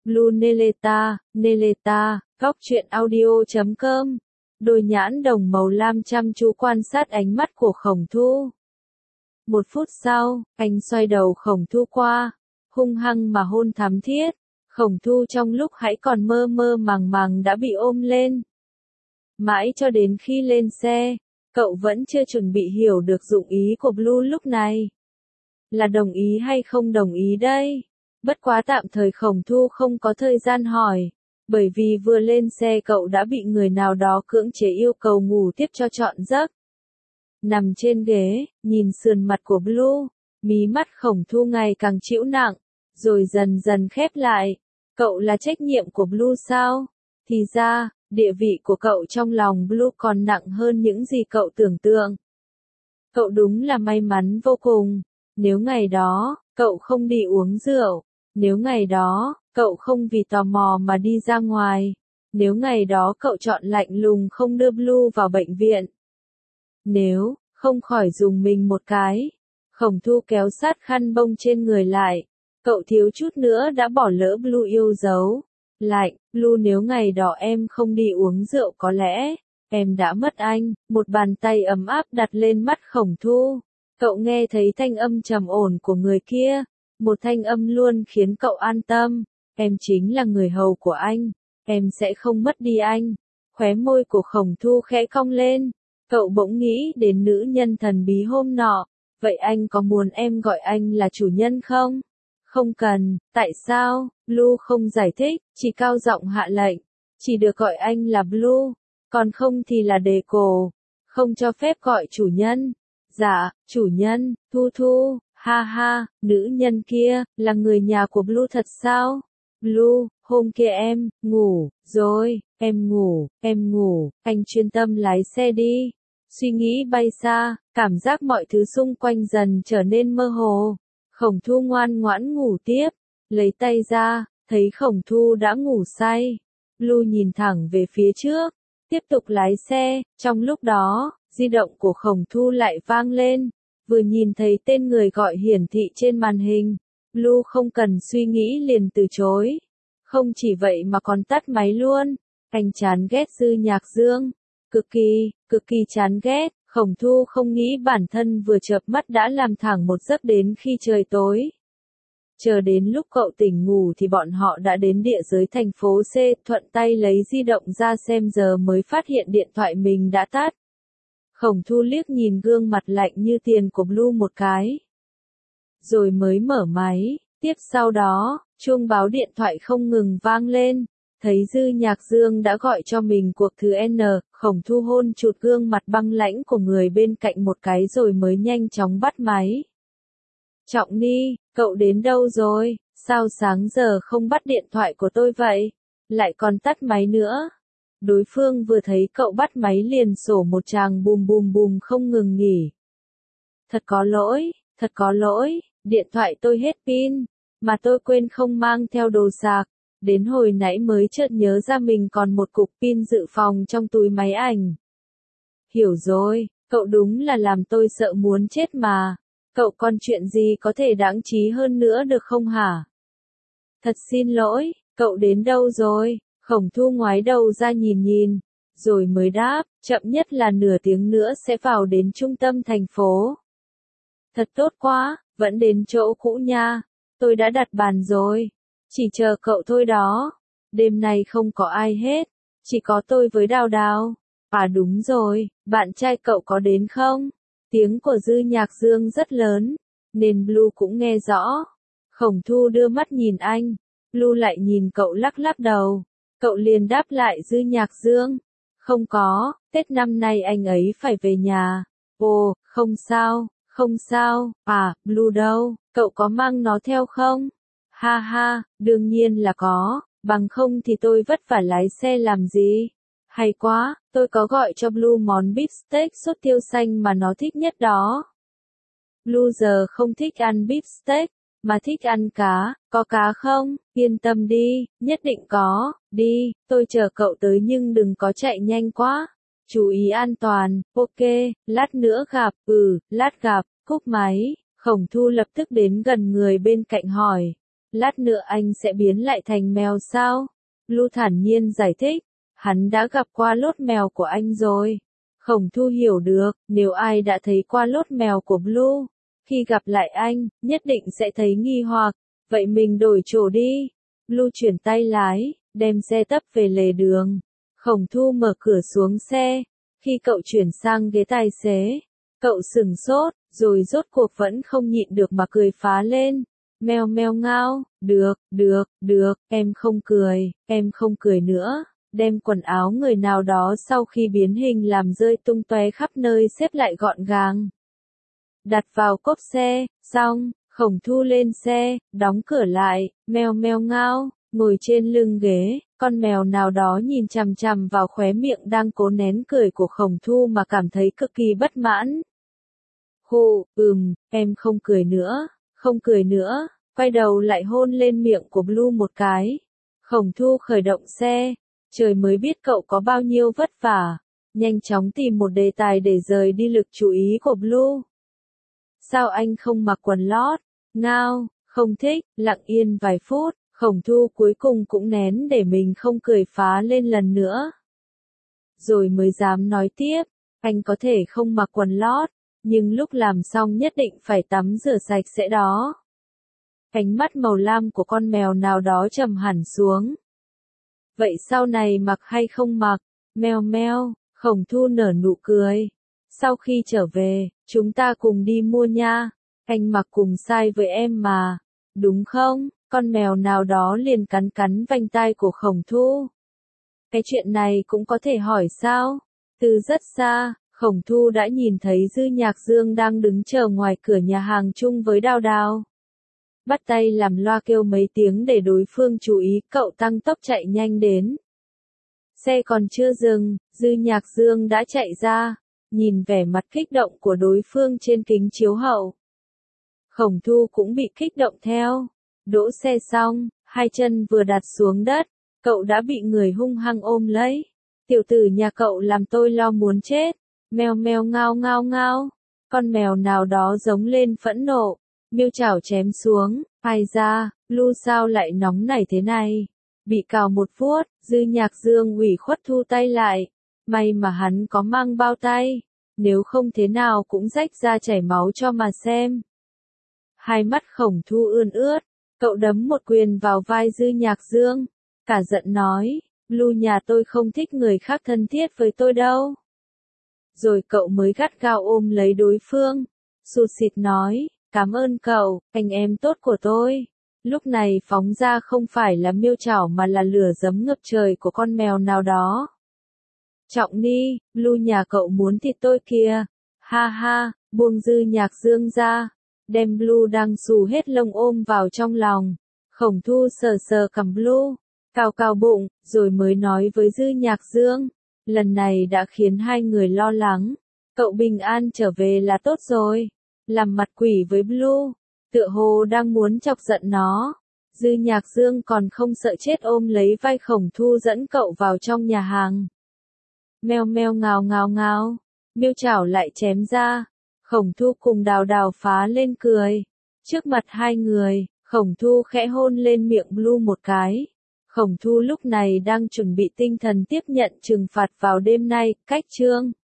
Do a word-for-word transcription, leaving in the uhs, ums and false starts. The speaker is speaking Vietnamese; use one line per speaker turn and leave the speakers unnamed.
Blue Neleta, Neleta, góc truyện audio chấm com. Đôi nhãn đồng màu lam chăm chú quan sát ánh mắt của Khổng Thu. Một phút sau, anh xoay đầu Khổng Thu qua, hung hăng mà hôn thắm thiết. Khổng Thu trong lúc hãy còn mơ mơ màng màng đã bị ôm lên. Mãi cho đến khi lên xe, cậu vẫn chưa chuẩn bị hiểu được dụng ý của Blue lúc này. Là đồng ý hay không đồng ý đây? Bất quá tạm thời Khổng Thu không có thời gian hỏi, bởi vì vừa lên xe cậu đã bị người nào đó cưỡng chế yêu cầu ngủ tiếp cho trọn giấc. Nằm trên ghế, nhìn sườn mặt của Blue, mí mắt Khổng Thu ngày càng trĩu nặng, rồi dần dần khép lại. Cậu là trách nhiệm của Blue sao? Thì ra, địa vị của cậu trong lòng Blue còn nặng hơn những gì cậu tưởng tượng. Cậu đúng là may mắn vô cùng. Nếu ngày đó, cậu không đi uống rượu. Nếu ngày đó, cậu không vì tò mò mà đi ra ngoài. Nếu ngày đó cậu chọn lạnh lùng không đưa Blue vào bệnh viện. Nếu, không khỏi dùng mình một cái. Khổng Thu kéo sát khăn bông trên người lại. Cậu thiếu chút nữa đã bỏ lỡ Blue yêu dấu. Lạnh, Blue nếu ngày đó em không đi uống rượu có lẽ, em đã mất anh. Một bàn tay ấm áp đặt lên mắt Khổng Thu. Cậu nghe thấy thanh âm trầm ổn của người kia. Một thanh âm luôn khiến cậu an tâm. Em chính là người hầu của anh. Em sẽ không mất đi anh. Khóe môi của Khổng Thu khẽ cong lên. Cậu bỗng nghĩ đến nữ nhân thần bí hôm nọ. Vậy anh có muốn em gọi anh là chủ nhân không? Không cần. Tại sao? Blue không giải thích, chỉ cao giọng hạ lệnh. Chỉ được gọi anh là Blue. Còn không thì là Đề Cổ. Không cho phép gọi chủ nhân. Dạ, chủ nhân, Thu Thu. Ha ha, nữ nhân kia, là người nhà của Blue thật sao? Blue, hôm kia em, ngủ, rồi, em ngủ, em ngủ, anh chuyên tâm lái xe đi. Suy nghĩ bay xa, cảm giác mọi thứ xung quanh dần trở nên mơ hồ. Khổng Thu ngoan ngoãn ngủ tiếp, lấy tay ra, thấy Khổng Thu đã ngủ say. Blue nhìn thẳng về phía trước, tiếp tục lái xe, trong lúc đó, di động của Khổng Thu lại vang lên. Vừa nhìn thấy tên người gọi hiển thị trên màn hình, Blue không cần suy nghĩ liền từ chối. Không chỉ vậy mà còn tắt máy luôn. Anh chán ghét Dư Nhạc Dương. Cực kỳ, cực kỳ chán ghét. Khổng Thu không nghĩ bản thân vừa chợp mắt đã làm thẳng một giấc đến khi trời tối. Chờ đến lúc cậu tỉnh ngủ thì bọn họ đã đến địa giới thành phố C, thuận tay lấy di động ra xem giờ mới phát hiện điện thoại mình đã tắt. Khổng Thu liếc nhìn gương mặt lạnh như tiền của Blue một cái. Rồi mới mở máy, tiếp sau đó, chuông báo điện thoại không ngừng vang lên. Thấy Dư Nhạc Dương đã gọi cho mình cuộc thứ N, Khổng Thu hôn chụt gương mặt băng lãnh của người bên cạnh một cái rồi mới nhanh chóng bắt máy. Trọng Ni, cậu đến đâu rồi? Sao sáng giờ không bắt điện thoại của tôi vậy? Lại còn tắt máy nữa. Đối phương vừa thấy cậu bắt máy liền sổ một tràng bùm bùm bùm không ngừng nghỉ. Thật có lỗi, thật có lỗi, điện thoại tôi hết pin, mà tôi quên không mang theo đồ sạc. Đến hồi nãy mới chợt nhớ ra mình còn một cục pin dự phòng trong túi máy ảnh. Hiểu rồi, cậu đúng là làm tôi sợ muốn chết mà. Cậu còn chuyện gì có thể đáng trí hơn nữa được không hả? Thật xin lỗi, cậu đến đâu rồi? Khổng Thu ngoái đầu ra nhìn nhìn, rồi mới đáp, chậm nhất là nửa tiếng nữa sẽ vào đến trung tâm thành phố. Thật tốt quá, vẫn đến chỗ cũ nha. Tôi đã đặt bàn rồi. Chỉ chờ cậu thôi đó. Đêm nay không có ai hết. Chỉ có tôi với Đào Đào. À đúng rồi, bạn trai cậu có đến không? Tiếng của Dư Nhạc Dương rất lớn, nên Blue cũng nghe rõ. Khổng Thu đưa mắt nhìn anh. Blue lại nhìn cậu lắc lắc đầu. Cậu liền đáp lại Dư Nhạc Dương. Không có, Tết năm nay anh ấy phải về nhà. Ồ, không sao, không sao. À, Blue đâu, cậu có mang nó theo không? Ha ha, đương nhiên là có, bằng không thì tôi vất vả lái xe làm gì. Hay quá, tôi có gọi cho Blue món beef steak sốt tiêu xanh mà nó thích nhất đó. Blue giờ không thích ăn beef steak, mà thích ăn cá, có cá không? Yên tâm đi, nhất định có, đi, tôi chờ cậu tới nhưng đừng có chạy nhanh quá. Chú ý an toàn, ok, lát nữa gặp, ừ, lát gặp, cúp máy. Khổng Thu lập tức đến gần người bên cạnh hỏi. Lát nữa anh sẽ biến lại thành mèo sao? Blue thản nhiên giải thích. Hắn đã gặp qua lốt mèo của anh rồi. Khổng Thu hiểu được, nếu ai đã thấy qua lốt mèo của Blue, khi gặp lại anh, nhất định sẽ thấy nghi hoặc. Vậy mình đổi chỗ đi. Blue chuyển tay lái, đem xe tấp về lề đường. Khổng Thu mở cửa xuống xe. Khi cậu chuyển sang ghế tài xế, cậu sửng sốt, rồi rốt cuộc vẫn không nhịn được mà cười phá lên. Meo meo ngao, được, được, được, em không cười, em không cười nữa. Đem quần áo người nào đó sau khi biến hình làm rơi tung tóe khắp nơi xếp lại gọn gàng. Đặt vào cốp xe, xong, Khổng Thu lên xe, đóng cửa lại, meo meo ngao, ngồi trên lưng ghế, con mèo nào đó nhìn chằm chằm vào khóe miệng đang cố nén cười của Khổng Thu mà cảm thấy cực kỳ bất mãn. Hù, ừm, em không cười nữa, không cười nữa, quay đầu lại hôn lên miệng của Blue một cái. Khổng Thu khởi động xe, trời mới biết cậu có bao nhiêu vất vả, nhanh chóng tìm một đề tài để rời đi lực chú ý của Blue. Sao anh không mặc quần lót? Ngao, không thích, lặng yên vài phút, Khổng Thu cuối cùng cũng nén để mình không cười phá lên lần nữa. Rồi mới dám nói tiếp, anh có thể không mặc quần lót, nhưng lúc làm xong nhất định phải tắm rửa sạch sẽ đó. Ánh mắt màu lam của con mèo nào đó trầm hẳn xuống. Vậy sau này mặc hay không mặc? Meo meo, Khổng Thu nở nụ cười. Sau khi trở về, chúng ta cùng đi mua nha. Anh mặc cùng size với em mà. Đúng không? Con mèo nào đó liền cắn cắn vành tai của Khổng Thu. Cái chuyện này cũng có thể hỏi sao? Từ rất xa, Khổng Thu đã nhìn thấy Dư Nhạc Dương đang đứng chờ ngoài cửa nhà hàng chung với Đào Đào. Bắt tay làm loa kêu mấy tiếng để đối phương chú ý, cậu tăng tốc chạy nhanh đến. Xe còn chưa dừng, Dư Nhạc Dương đã chạy ra, nhìn vẻ mặt kích động của đối phương trên kính chiếu hậu. Khổng Thu cũng bị kích động theo. Đỗ xe xong, hai chân vừa đặt xuống đất, cậu đã bị người hung hăng ôm lấy. Tiểu tử nhà cậu làm tôi lo muốn chết. Mèo mèo ngao ngao ngao. Con mèo nào đó giống lên phẫn nộ. Miêu chảo chém xuống. Ai ra, Blue sao lại nóng nảy thế này? Bị cào một vuốt, Dư Nhạc Dương ủy khuất thu tay lại. May mà hắn có mang bao tay. Nếu không thế nào cũng rách ra chảy máu cho mà xem. Hai mắt Khổng Thu ươn ướt. Cậu đấm một quyền vào vai Dư Nhạc Dương. Cả giận nói, Blue nhà tôi không thích người khác thân thiết với tôi đâu. Rồi cậu mới gắt gao ôm lấy đối phương. Sụt sịt nói, cảm ơn cậu, anh em tốt của tôi. Lúc này phóng ra không phải là miêu chảo mà là lửa giấm ngập trời của con mèo nào đó. Trọng Ni, Blue nhà cậu muốn thịt tôi kìa. Ha ha, buông Dư Nhạc Dương ra. Đem Blue đang xù hết lông ôm vào trong lòng. Khổng Thu sờ sờ cằm Blue, cào cào bụng, rồi mới nói với Dư Nhạc Dương. Lần này đã khiến hai người lo lắng. Cậu bình an trở về là tốt rồi. Làm mặt quỷ với Blue, tựa hồ đang muốn chọc giận nó. Dư Nhạc Dương còn không sợ chết ôm lấy vai Khổng Thu dẫn cậu vào trong nhà hàng. Meo meo ngào ngào ngào, miêu chảo lại chém ra. Khổng Thu cùng Đào Đào phá lên cười. Trước mặt hai người, Khổng Thu khẽ hôn lên miệng Blue một cái. Khổng Thu lúc này đang chuẩn bị tinh thần tiếp nhận trừng phạt vào đêm nay, cách chương.